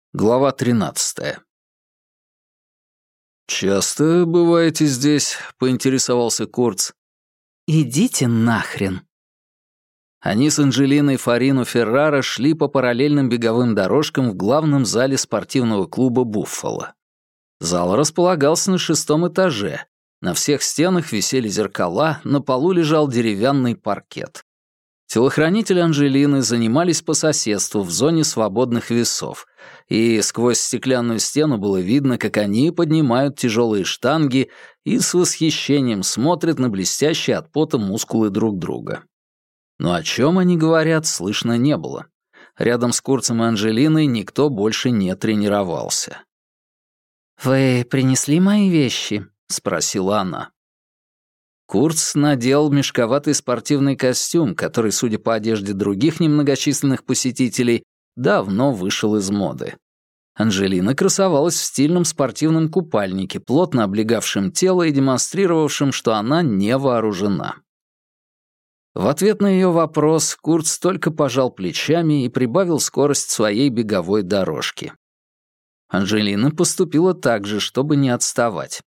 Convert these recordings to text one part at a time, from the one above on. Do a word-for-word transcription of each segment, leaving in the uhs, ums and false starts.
Глава тринадцатая. «Часто бываете здесь?» — поинтересовался Курц. «Идите нахрен». Они с Анджелиной Фарино Феррара шли по параллельным беговым дорожкам в главном зале спортивного клуба «Буффало». Зал располагался на шестом этаже. На всех стенах висели зеркала, на полу лежал деревянный паркет. Телохранители Анджелины занимались по соседству в зоне свободных весов, и сквозь стеклянную стену было видно, как они поднимают тяжелые штанги и с восхищением смотрят на блестящие от пота мускулы друг друга. Но о чем они говорят, слышно не было. Рядом с Курцем и Анджелиной никто больше не тренировался. «Вы принесли мои вещи?» — спросила она. Курц надел мешковатый спортивный костюм, который, судя по одежде других немногочисленных посетителей, давно вышел из моды. Анджелина красовалась в стильном спортивном купальнике, плотно облегавшем тело и демонстрировавшем, что она не вооружена. В ответ на ее вопрос Курц только пожал плечами и прибавил скорость своей беговой дорожки. Анджелина поступила так же, чтобы не отставать.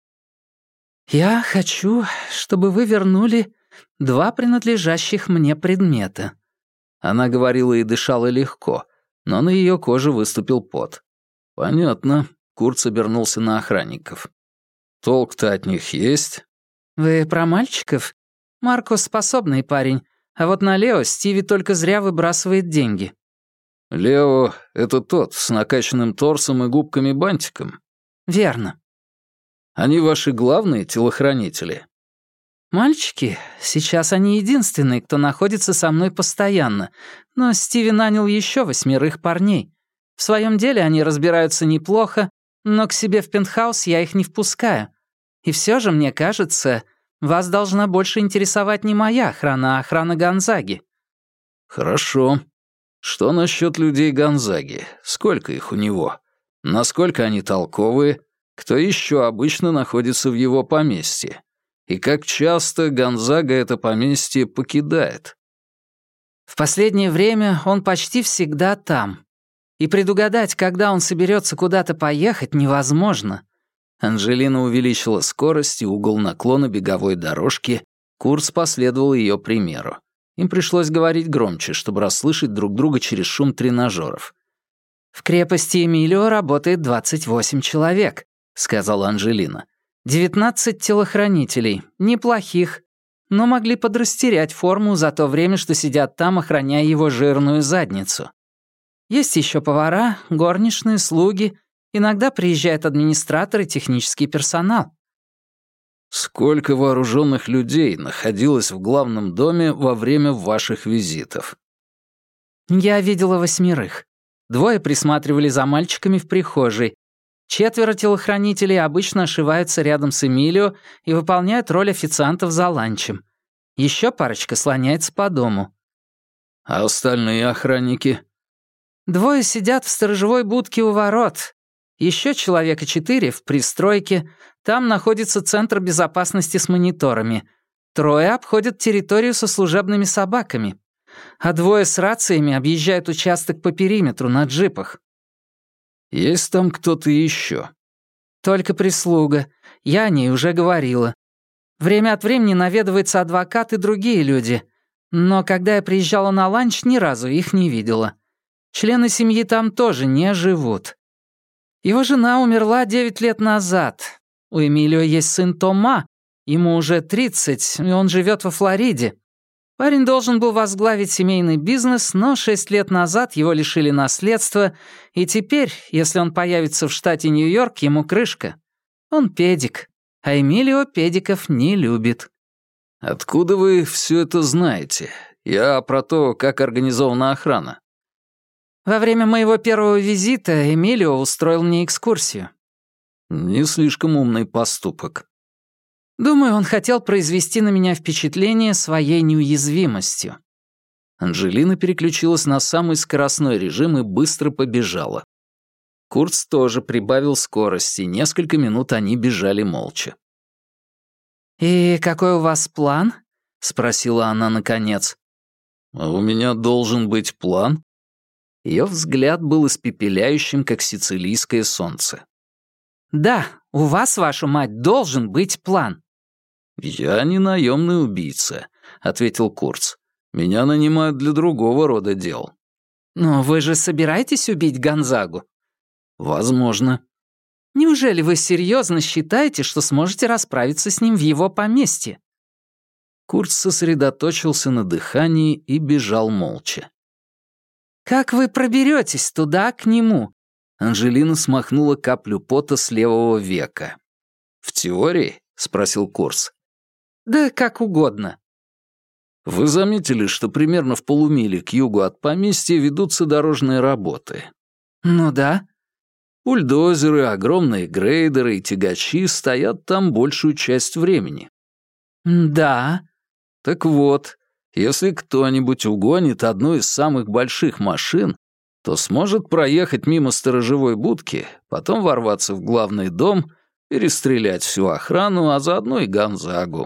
«Я хочу, чтобы вы вернули два принадлежащих мне предмета». Она говорила и дышала легко, но на ее коже выступил пот. «Понятно», — Курц обернулся на охранников. «Толк-то от них есть?» «Вы про мальчиков? Марко способный парень, а вот на Лео Стиви только зря выбрасывает деньги». «Лео — это тот, с накачанным торсом и губками-бантиком?» «Верно». «Они ваши главные телохранители?» «Мальчики, сейчас они единственные, кто находится со мной постоянно, но Стиви нанял еще восьмерых парней. В своем деле они разбираются неплохо, но к себе в пентхаус я их не впускаю. И все же, мне кажется, вас должна больше интересовать не моя охрана, а охрана Гонзаги». «Хорошо. Что насчет людей Гонзаги? Сколько их у него? Насколько они толковые? Кто еще обычно находится в его поместье? И как часто Гонзага это поместье покидает?» «В последнее время он почти всегда там. И предугадать, когда он соберется куда-то поехать, невозможно». Анджелина увеличила скорость и угол наклона беговой дорожки. Курц последовал ее примеру. Им пришлось говорить громче, чтобы расслышать друг друга через шум тренажеров. «В крепости Эмилио работает двадцать восемь человек», — сказала Анджелина. «Девятнадцать телохранителей, неплохих, но могли подрастерять форму за то время, что сидят там, охраняя его жирную задницу. Есть еще повара, горничные, слуги, иногда приезжает администратор и технический персонал». «Сколько вооруженных людей находилось в главном доме во время ваших визитов?» «Я видела восьмерых. Двое присматривали за мальчиками в прихожей. Четверо телохранителей обычно ошиваются рядом с Эмилио и выполняют роль официантов за ланчем. Еще парочка слоняется по дому». «А остальные охранники?» «Двое сидят в сторожевой будке у ворот. Еще человека четыре в пристройке. Там находится центр безопасности с мониторами. Трое обходят территорию со служебными собаками. А двое с рациями объезжают участок по периметру на джипах». «Есть там кто-то еще?» «Только прислуга. Я о ней уже говорила. Время от времени наведывается адвокат и другие люди. Но когда я приезжала на ланч, ни разу их не видела. Члены семьи там тоже не живут. Его жена умерла девять лет назад. У Эмилио есть сын Тома, ему уже тридцать, и он живет во Флориде. Парень должен был возглавить семейный бизнес, но шесть лет назад его лишили наследства, и теперь, если он появится в штате Нью-Йорк, ему крышка. Он педик, а Эмилио педиков не любит». «Откуда вы все это знаете? Я про то, как организована охрана». «Во время моего первого визита Эмилио устроил мне экскурсию». «Не слишком умный поступок». «Думаю, он хотел произвести на меня впечатление своей неуязвимостью». Анджелина переключилась на самый скоростной режим и быстро побежала. Курц тоже прибавил скорости, несколько минут они бежали молча. «И какой у вас план?» — спросила она наконец. «А у меня должен быть план?» Ее взгляд был испепеляющим, как сицилийское солнце. «Да, у вас, вашу мать, должен быть план». «Я не наемный убийца», — ответил Курц. «Меня нанимают для другого рода дел». «Но вы же собираетесь убить Гонзагу?» «Возможно». «Неужели вы серьезно считаете, что сможете расправиться с ним в его поместье?» Курц сосредоточился на дыхании и бежал молча. «Как вы проберетесь туда, к нему?» Анжелина смахнула каплю пота с левого века. «В теории?» — спросил Курц. «Да как угодно». «Вы заметили, что примерно в полумиле к югу от поместья ведутся дорожные работы?» «Ну да». «Бульдозеры, огромные грейдеры и тягачи стоят там большую часть времени». «Да». «Так вот, если кто-нибудь угонит одну из самых больших машин, то сможет проехать мимо сторожевой будки, потом ворваться в главный дом, перестрелять всю охрану, а заодно и Гонзагу».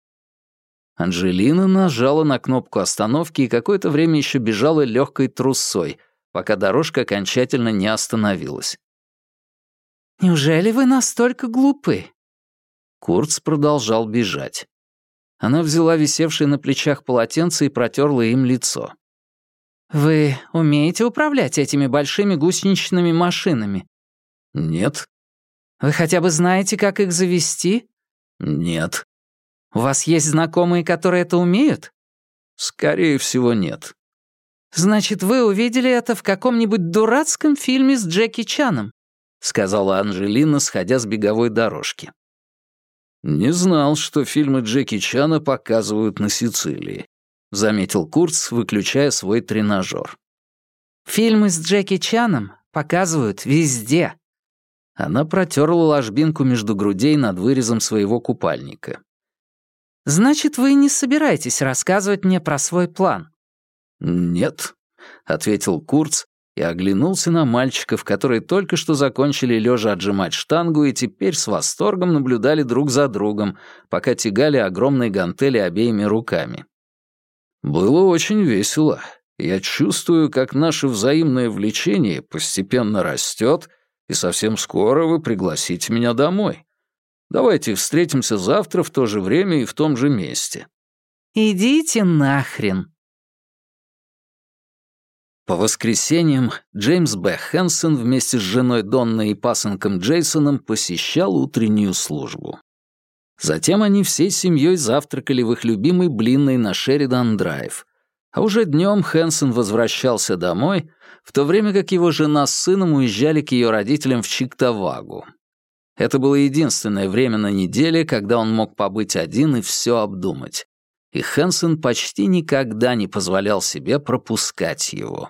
Анжелина нажала на кнопку остановки и какое-то время еще бежала легкой трусой, пока дорожка окончательно не остановилась. «Неужели вы настолько глупы?» Курц продолжал бежать. Она взяла висевшее на плечах полотенце и протерла им лицо. «Вы умеете управлять этими большими гусеничными машинами?» «Нет». «Вы хотя бы знаете, как их завести?» «Нет». «У вас есть знакомые, которые это умеют?» «Скорее всего, нет». «Значит, вы увидели это в каком-нибудь дурацком фильме с Джеки Чаном?» — сказала Анжелина, сходя с беговой дорожки. «Не знал, что фильмы Джеки Чана показывают на Сицилии», — заметил Курц, выключая свой тренажер. «Фильмы с Джеки Чаном показывают везде». Она протерла ложбинку между грудей над вырезом своего купальника. «Значит, вы не собираетесь рассказывать мне про свой план?» «Нет», — ответил Курц и оглянулся на мальчиков, которые только что закончили лежа отжимать штангу и теперь с восторгом наблюдали друг за другом, пока тягали огромные гантели обеими руками. «Было очень весело. Я чувствую, как наше взаимное влечение постепенно растет, и совсем скоро вы пригласите меня домой. Давайте встретимся завтра в то же время и в том же месте». «Идите нахрен». По воскресеньям Джеймс Б. Хэнсон вместе с женой Донной и пасынком Джейсоном посещал утреннюю службу. Затем они всей семьей завтракали в их любимой блинной на Шеридан-драйв. А уже днем Хэнсон возвращался домой, в то время как его жена с сыном уезжали к ее родителям в Чиктавагу. Это было единственное время на неделе, когда он мог побыть один и все обдумать. И Хэнсон почти никогда не позволял себе пропускать его.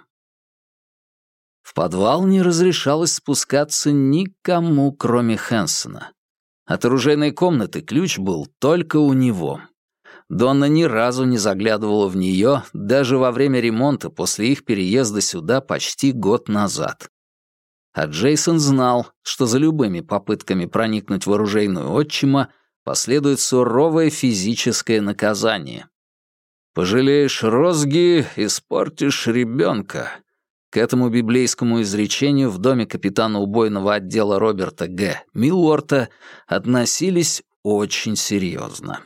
В подвал не разрешалось спускаться никому, кроме Хэнсона. От оружейной комнаты ключ был только у него. Донна ни разу не заглядывала в нее, даже во время ремонта после их переезда сюда почти год назад. А Джейсон знал, что за любыми попытками проникнуть в оружейную отчима последует суровое физическое наказание. «Пожалеешь розги, испортишь ребенка». К этому библейскому изречению в доме капитана убойного отдела Роберта Г. Милуорта относились очень серьезно.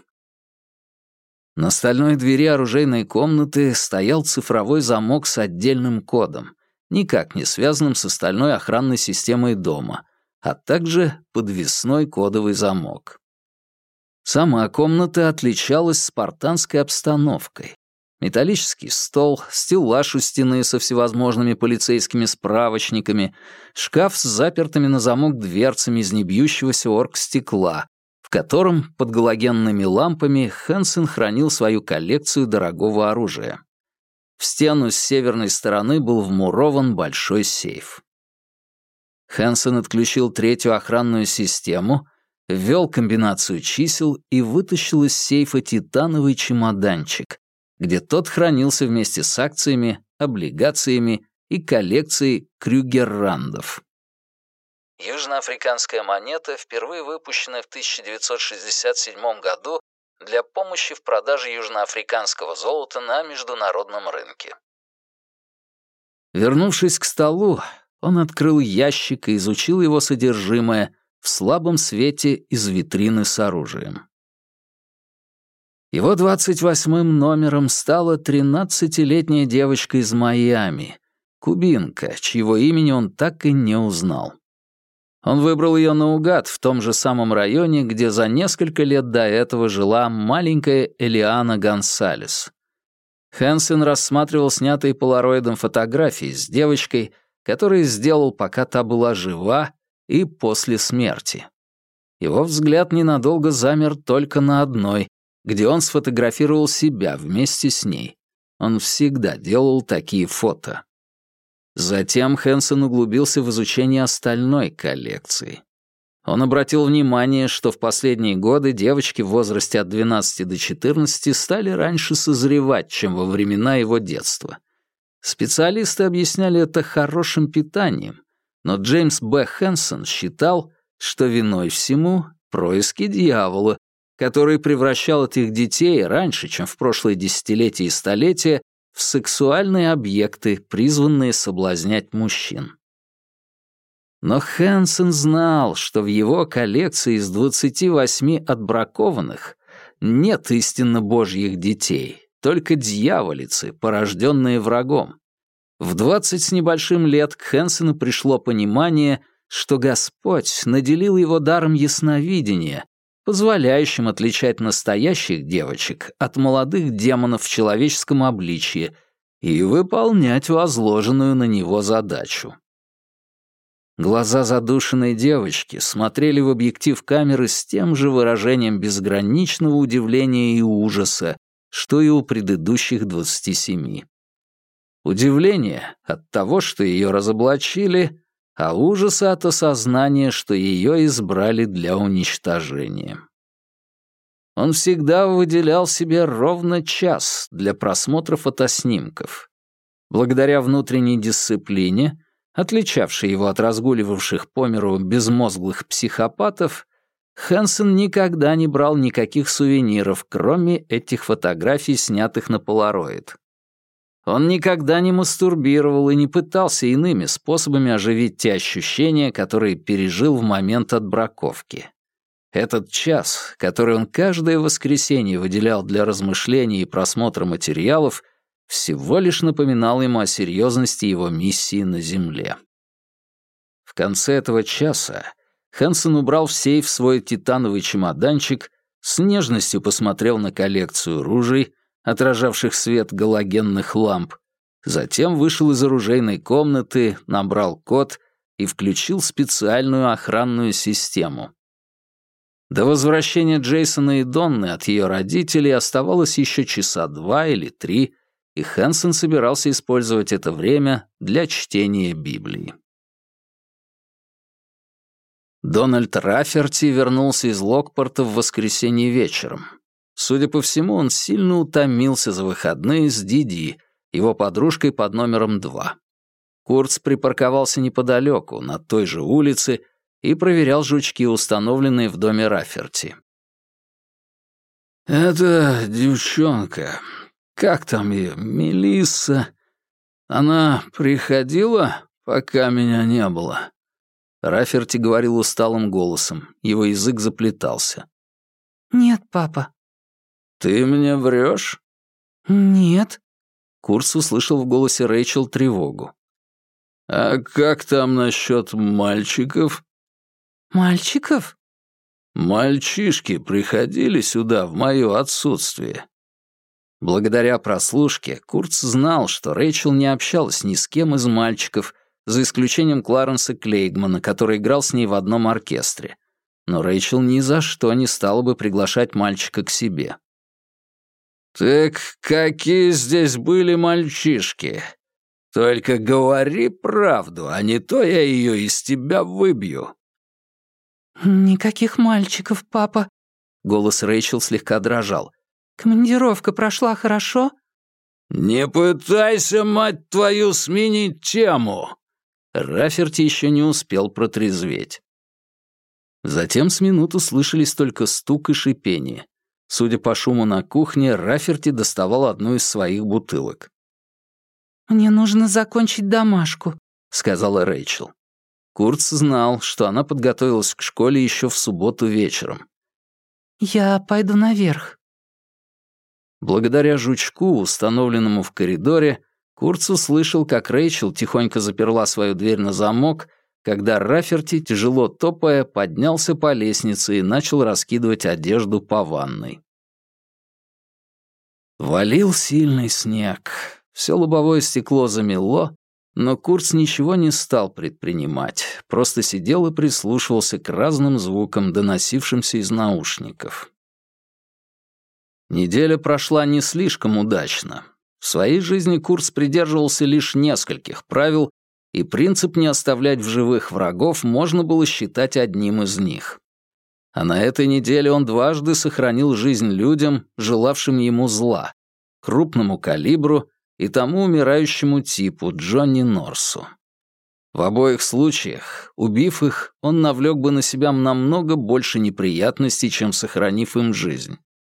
На стальной двери оружейной комнаты стоял цифровой замок с отдельным кодом, никак не связанным с остальной охранной системой дома, а также подвесной кодовый замок. Сама комната отличалась спартанской обстановкой. Металлический стол, стеллаж у стены со всевозможными полицейскими справочниками, шкаф с запертыми на замок дверцами из небьющегося оргстекла, в котором под галогенными лампами Хэнсон хранил свою коллекцию дорогого оружия. В стену с северной стороны был вмурован большой сейф. Хэнсон отключил третью охранную систему, ввел комбинацию чисел и вытащил из сейфа титановый чемоданчик, где тот хранился вместе с акциями, облигациями и коллекцией Крюгер-Рандов. Южноафриканская монета, впервые выпущенная в тысяча девятьсот шестьдесят седьмом году для помощи в продаже южноафриканского золота на международном рынке. Вернувшись к столу, он открыл ящик и изучил его содержимое в слабом свете из витрины с оружием. Его двадцать восьмым номером стала тринадцатилетняя девочка из Майами, кубинка, чьего имени он так и не узнал. Он выбрал ее наугад в том же самом районе, где за несколько лет до этого жила маленькая Элиана Гонсалес. Хэнсон рассматривал снятые полароидом фотографии с девочкой, которые сделал, пока та была жива, и после смерти. Его взгляд ненадолго замер только на одной, где он сфотографировал себя вместе с ней. Он всегда делал такие фото. Затем Хэнсон углубился в изучение остальной коллекции. Он обратил внимание, что в последние годы девочки в возрасте от двенадцати до четырнадцати стали раньше созревать, чем во времена его детства. Специалисты объясняли это хорошим питанием, но Джеймс Б. Хэнсон считал, что виной всему происки дьявола, который превращал этих детей раньше, чем в прошлые десятилетия и столетия, в сексуальные объекты, призванные соблазнять мужчин. Но Хэнсон знал, что в его коллекции из двадцати восьми отбракованных нет истинно божьих детей, только дьяволицы, порожденные врагом. В двадцать с небольшим лет к Хэнсону пришло понимание, что Господь наделил его даром ясновидения, позволяющим отличать настоящих девочек от молодых демонов в человеческом обличье и выполнять возложенную на него задачу. Глаза задушенной девочки смотрели в объектив камеры с тем же выражением безграничного удивления и ужаса, что и у предыдущих двадцати семи. Удивление от того, что ее разоблачили, а ужаса от осознания, что ее избрали для уничтожения. Он всегда выделял себе ровно час для просмотра фотоснимков. Благодаря внутренней дисциплине, отличавшей его от разгуливавших по миру безмозглых психопатов, Хэнсон никогда не брал никаких сувениров, кроме этих фотографий, снятых на полароид. Он никогда не мастурбировал и не пытался иными способами оживить те ощущения, которые пережил в момент отбраковки. Этот час, который он каждое воскресенье выделял для размышлений и просмотра материалов, всего лишь напоминал ему о серьезности его миссии на Земле. В конце этого часа Хэнсон убрал в сейф свой титановый чемоданчик, с нежностью посмотрел на коллекцию ружей, отражавших свет галогенных ламп, затем вышел из оружейной комнаты, набрал код и включил специальную охранную систему. До возвращения Джейсона и Донны от ее родителей оставалось еще часа два или три, и Хэнсон собирался использовать это время для чтения Библии. Дональд Рафферти вернулся из Локпорта в воскресенье вечером. Судя по всему, он сильно утомился за выходные с Диди, его подружкой под номером два. Курц припарковался неподалеку, на той же улице, и проверял жучки, установленные в доме Рафферти. «Это девчонка. Как там ее? Мелисса? Она приходила, пока меня не было?» Рафферти говорил усталым голосом. Его язык заплетался. «Нет, папа». «Ты мне врешь?» «Нет». Курц услышал в голосе Рэйчел тревогу. «А как там насчет мальчиков?» «Мальчиков?» «Мальчишки приходили сюда в мое отсутствие». Благодаря прослушке Курц знал, что Рэйчел не общалась ни с кем из мальчиков, за исключением Кларенса Клейгмана, который играл с ней в одном оркестре. Но Рэйчел ни за что не стала бы приглашать мальчика к себе. «Так какие здесь были мальчишки? Только говори правду, а не то я ее из тебя выбью». «Никаких мальчиков, папа». Голос Рэйчел слегка дрожал. «Командировка прошла хорошо?» «Не пытайся, мать твою, сменить тему!» Рафферти еще не успел протрезветь. Затем с минуту слышались только стук и шипение. Судя по шуму на кухне, Рафферти доставал одну из своих бутылок. «Мне нужно закончить домашку», — сказала Рэйчел. Курц знал, что она подготовилась к школе еще в субботу вечером. «Я пойду наверх». Благодаря жучку, установленному в коридоре, Курц услышал, как Рэйчел тихонько заперла свою дверь на замок, когда Раферти, тяжело топая, поднялся по лестнице и начал раскидывать одежду по ванной. Валил сильный снег. Все лобовое стекло замело, но Курц ничего не стал предпринимать, просто сидел и прислушивался к разным звукам, доносившимся из наушников. Неделя прошла не слишком удачно. В своей жизни Курц придерживался лишь нескольких правил, и принцип не оставлять в живых врагов можно было считать одним из них. А на этой неделе он дважды сохранил жизнь людям, желавшим ему зла, крупному калибру и тому умирающему типу Джонни Норсу. В обоих случаях, убив их, он навлек бы на себя намного больше неприятностей, чем сохранив им жизнь.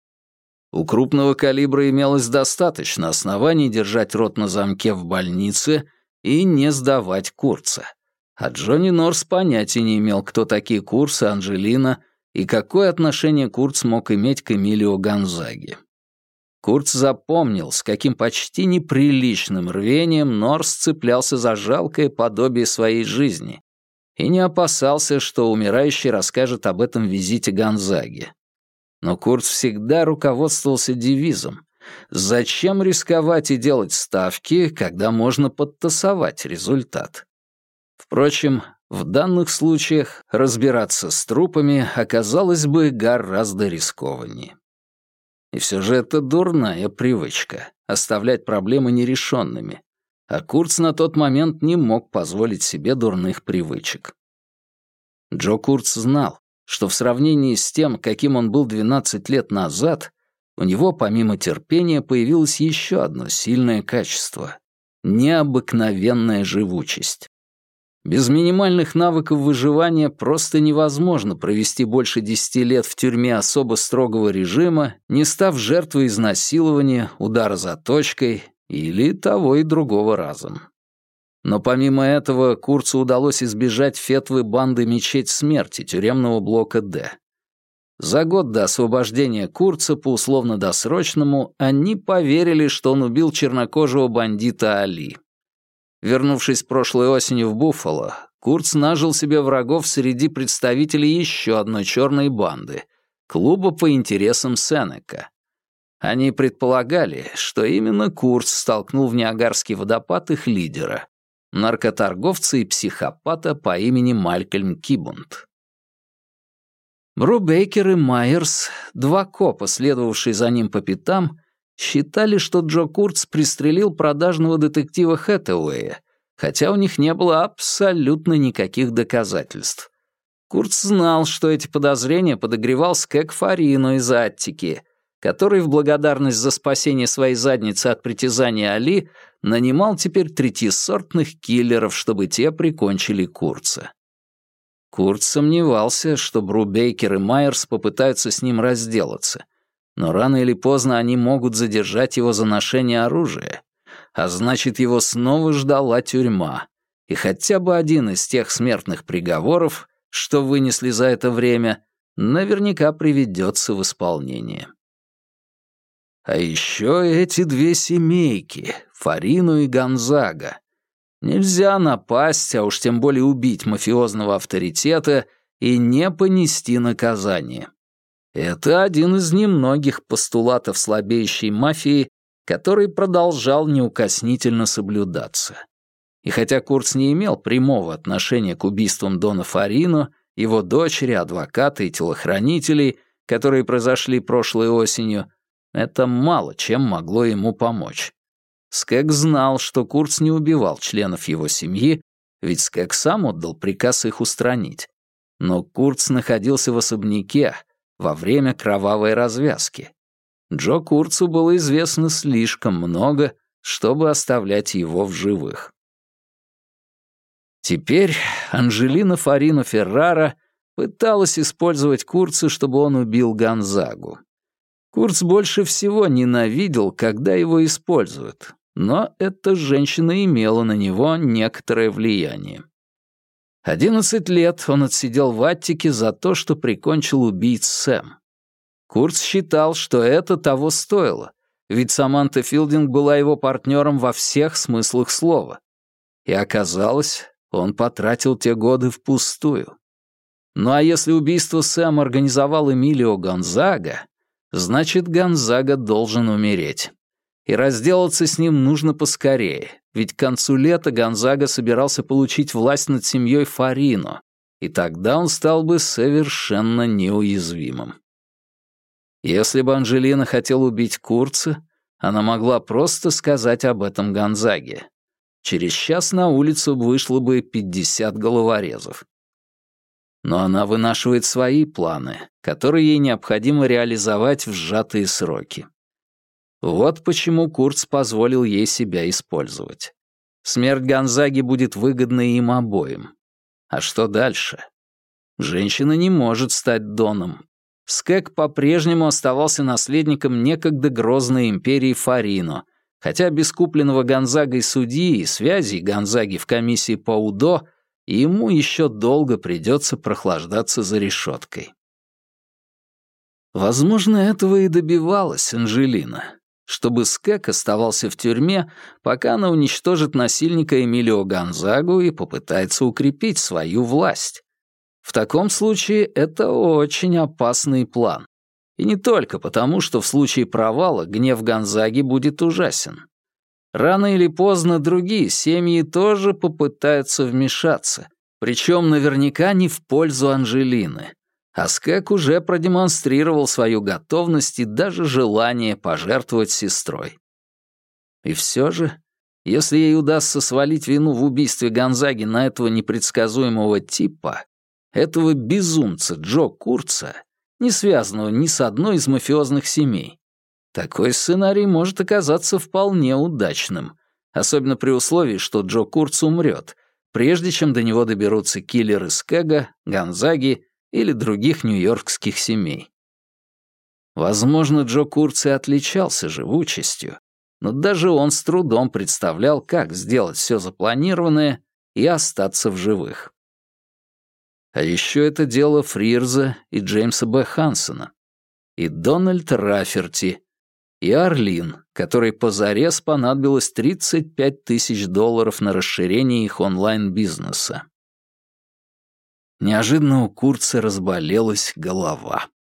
У крупного калибра имелось достаточно оснований держать рот на замке в больнице и не сдавать Курца. А Джонни Норс понятия не имел, кто такие Курц и Анджелина, и какое отношение Курц мог иметь к Эмилио Гонзаге. Курц запомнил, с каким почти неприличным рвением Норс цеплялся за жалкое подобие своей жизни и не опасался, что умирающий расскажет об этом визите Гонзаги. Но Курц всегда руководствовался девизом: «Зачем рисковать и делать ставки, когда можно подтасовать результат?» Впрочем, в данных случаях разбираться с трупами оказалось бы гораздо рискованнее. И все же это дурная привычка — оставлять проблемы нерешенными, а Курц на тот момент не мог позволить себе дурных привычек. Джо Курц знал, что в сравнении с тем, каким он был двенадцать лет назад, у него помимо терпения появилось еще одно сильное качество — необыкновенная живучесть. Без минимальных навыков выживания просто невозможно провести больше десяти лет в тюрьме особо строгого режима, не став жертвой изнасилования, удара заточкой или того и другого разом. Но помимо этого Курцу удалось избежать фетвы банды «Мечеть смерти» тюремного блока «Д». За год до освобождения Курца по условно-досрочному они поверили, что он убил чернокожего бандита Али. Вернувшись прошлой осенью в Буффало, Курц нажил себе врагов среди представителей еще одной черной банды — клуба по интересам Сенека. Они предполагали, что именно Курц столкнул в Ниагарский водопад их лидера — наркоторговца и психопата по имени Малькольм Кибунд. Брубейкер и Майерс, два копа, следовавшие за ним по пятам, считали, что Джо Курц пристрелил продажного детектива Хэтэуэя, хотя у них не было абсолютно никаких доказательств. Курц знал, что эти подозрения подогревал Скэг Фарино из Аттики, который в благодарность за спасение своей задницы от притязания Али нанимал теперь третьесортных киллеров, чтобы те прикончили Курца. Курц сомневался, что Брубейкер и Майерс попытаются с ним разделаться, но рано или поздно они могут задержать его за ношение оружия, а значит, его снова ждала тюрьма, и хотя бы один из тех смертных приговоров, что вынесли за это время, наверняка приведется в исполнение. А еще эти две семейки, Фарину и Гонзага. Нельзя напасть, а уж тем более убить мафиозного авторитета и не понести наказание. Это один из немногих постулатов слабеющей мафии, который продолжал неукоснительно соблюдаться. И хотя Курц не имел прямого отношения к убийствам Дона Фарино, его дочери, адвоката и телохранителей, которые произошли прошлой осенью, это мало чем могло ему помочь. Скэг знал, что Курц не убивал членов его семьи, ведь Скэг сам отдал приказ их устранить. Но Курц находился в особняке во время кровавой развязки. Джо Курцу было известно слишком много, чтобы оставлять его в живых. Теперь Анджелина Фарино Феррара пыталась использовать Курца, чтобы он убил Гонзагу. Курц больше всего ненавидел, когда его используют. но эта женщина имела на него некоторое влияние. Одиннадцать лет он отсидел в Аттике за то, что прикончил убийц Сэм. Курц считал, что это того стоило, ведь Саманта Филдинг была его партнером во всех смыслах слова. И оказалось, он потратил те годы впустую. Ну а если убийство Сэм организовал Эмилио Гонзага, значит, Гонзага должен умереть. И разделаться с ним нужно поскорее, ведь к концу лета Гонзага собирался получить власть над семьей Фарино, и тогда он стал бы совершенно неуязвимым. Если бы Анджелина хотела убить Курца, она могла просто сказать об этом Гонзаге. Через час на улицу вышло бы пятьдесят головорезов. Но она вынашивает свои планы, которые ей необходимо реализовать в сжатые сроки. Вот почему Курц позволил ей себя использовать. Смерть Гонзаги будет выгодна им обоим. А что дальше? Женщина не может стать доном. Скэг по-прежнему оставался наследником некогда грозной империи Фарино, хотя без купленного Гонзагой судьи и связей Гонзаги в комиссии по УДО ему еще долго придется прохлаждаться за решеткой. Возможно, этого и добивалась Анджелина, чтобы Скэг оставался в тюрьме, пока она уничтожит насильника Эмилио Гонзагу и попытается укрепить свою власть. В таком случае это очень опасный план. И не только потому, что в случае провала гнев Гонзаги будет ужасен. Рано или поздно другие семьи тоже попытаются вмешаться, причем наверняка не в пользу Анджелины. А Скэг уже продемонстрировал свою готовность и даже желание пожертвовать сестрой. И все же, если ей удастся свалить вину в убийстве Гонзаги на этого непредсказуемого типа, этого безумца Джо Курца, не связанного ни с одной из мафиозных семей, такой сценарий может оказаться вполне удачным, особенно при условии, что Джо Курц умрет, прежде чем до него доберутся киллеры Скэга, Гонзаги или других нью-йоркских семей. Возможно, Джо Курц и отличался живучестью, но даже он с трудом представлял, как сделать все запланированное и остаться в живых. А еще это дело Фрирза и Джеймса Б. Хансона, и Дональд Раферти, и Арлин, которой позарез понадобилось тридцать пять тысяч долларов на расширение их онлайн-бизнеса. Неожиданно у Курца разболелась голова.